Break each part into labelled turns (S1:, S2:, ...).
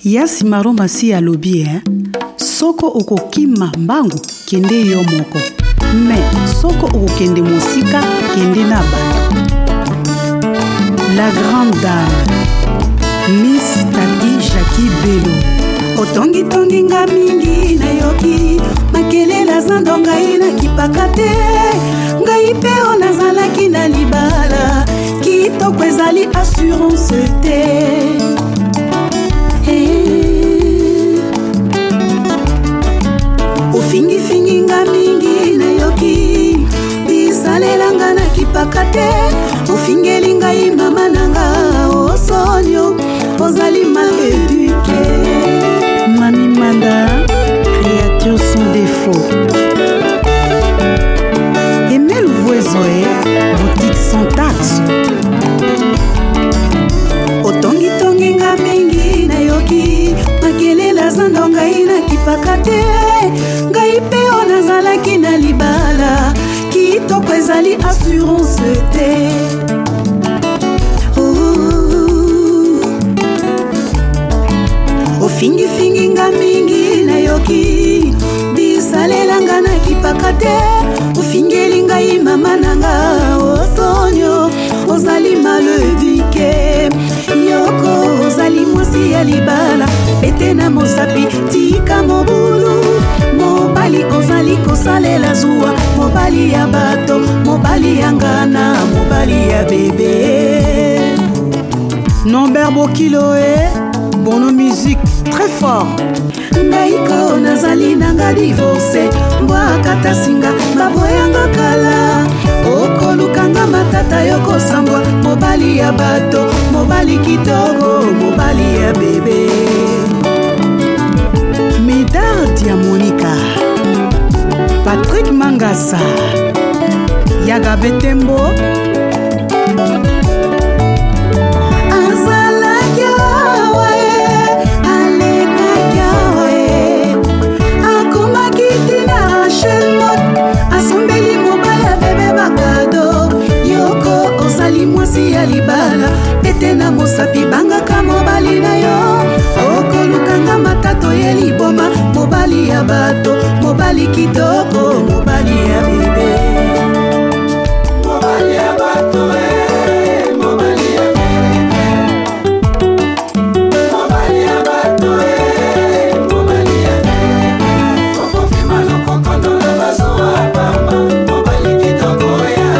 S1: Yasi Maroma si alobi soko okokima mbangu kende yo moko me soko okokende mosika kende na bato. La grande dame Miss Tati Jackie Bello otongi tongi nga mingi na yoki makelela zando ngai na kipaka te ngai pe onazalaki na libala kitoko ezali assurance te. Ofingi fingi nga mingi na yoki bisalelanga na kipaka te ofingeli ngai mama nanga osonyo ozali mal éduqué. Mami Manda, créature sans défaut. Emel Voizoé, boutique sans taxe. Otongi tongi nga mingi na yoki makelela zando ngai na kipaka te ngai pe onazalaki na libala kitoko ezali assurance te. Ofingi fingi nga mingi na yoki bisalelanga na kipaka te ofingeli ngai mama nanga osonyo ozali mal éduqué. Yoko ozali mwasi ya libala pete na mosapi tika mobulu mobali ozali kosalela zuwa mobali ya bato mobali ya ngana mobali ya bébé. Norbert Bokilo Bono musique très fort. Naiko nazali nanga divorce mbwa katasinga baboyanga kala okolukanga matata yoko sambwa mobali ya bato mobali kitoko mobali ya bébé. Médard Diamonica Patrick Mangasa Yaga Betembo mwasi ya libala pete na mosapi bangaka mobali na yo okolukanga matato ye liboma mobali ya bato mobali kitoko mobali ya bebe. Mobali ya bato mobali ya bebe. Mobali ya bato mobali ya bebe. Okofima lokokondo na bazoa bamba mobali kitoko ya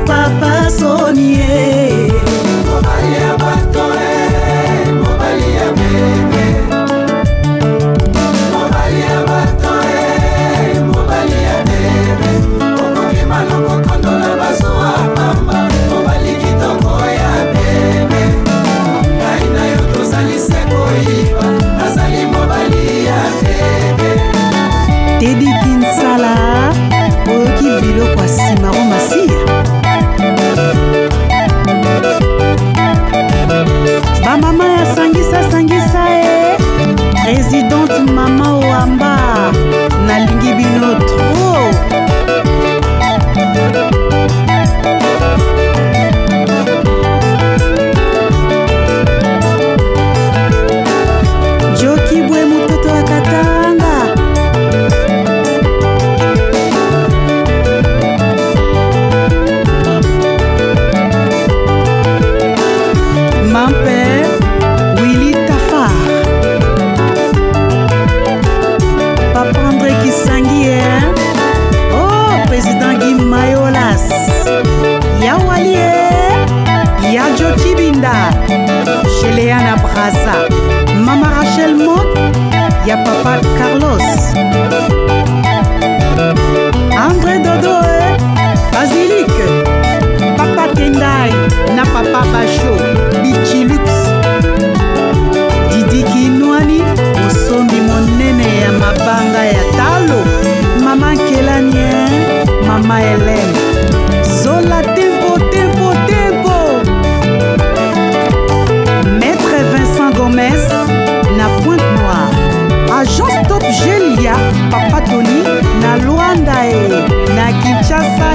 S1: papa Sonie.
S2: Mobali ya bato mobali ya bebe. Mobali ya bato mobali ya bebe. Okobima lokokondola bazuwa pamba. Mobali kitoko ya bebe. Ngai na yo tozali se koyiba. Nazali mobali ya bebe.
S1: Teddy Kinsala oyoki biloko asima Romasia. Bamama ya sangisa Présidente Mama Wamba nalingi bino trop. Joki bwe mutoto wa Katanga. Mon père Willy Tafar. Papa André Kisangi, oh, président Guy Mayolas. Ya Wali, ya Joki Binda. Chez Léana Brasa. Mama Rachel Mot, ya papa Carlos. André Dodo, Basilic. Papa Tendai, na papa Bacho, Bichilux. Didi Kinwani, osombi monene ya mabanga ya talo. Mama Kelanie, Mama Hélène. Zola tempo. Maître Vincent Gomez, na Pointe-Noire. Agence Top Gelia, Papa Tony, na Luanda na Kinshasa.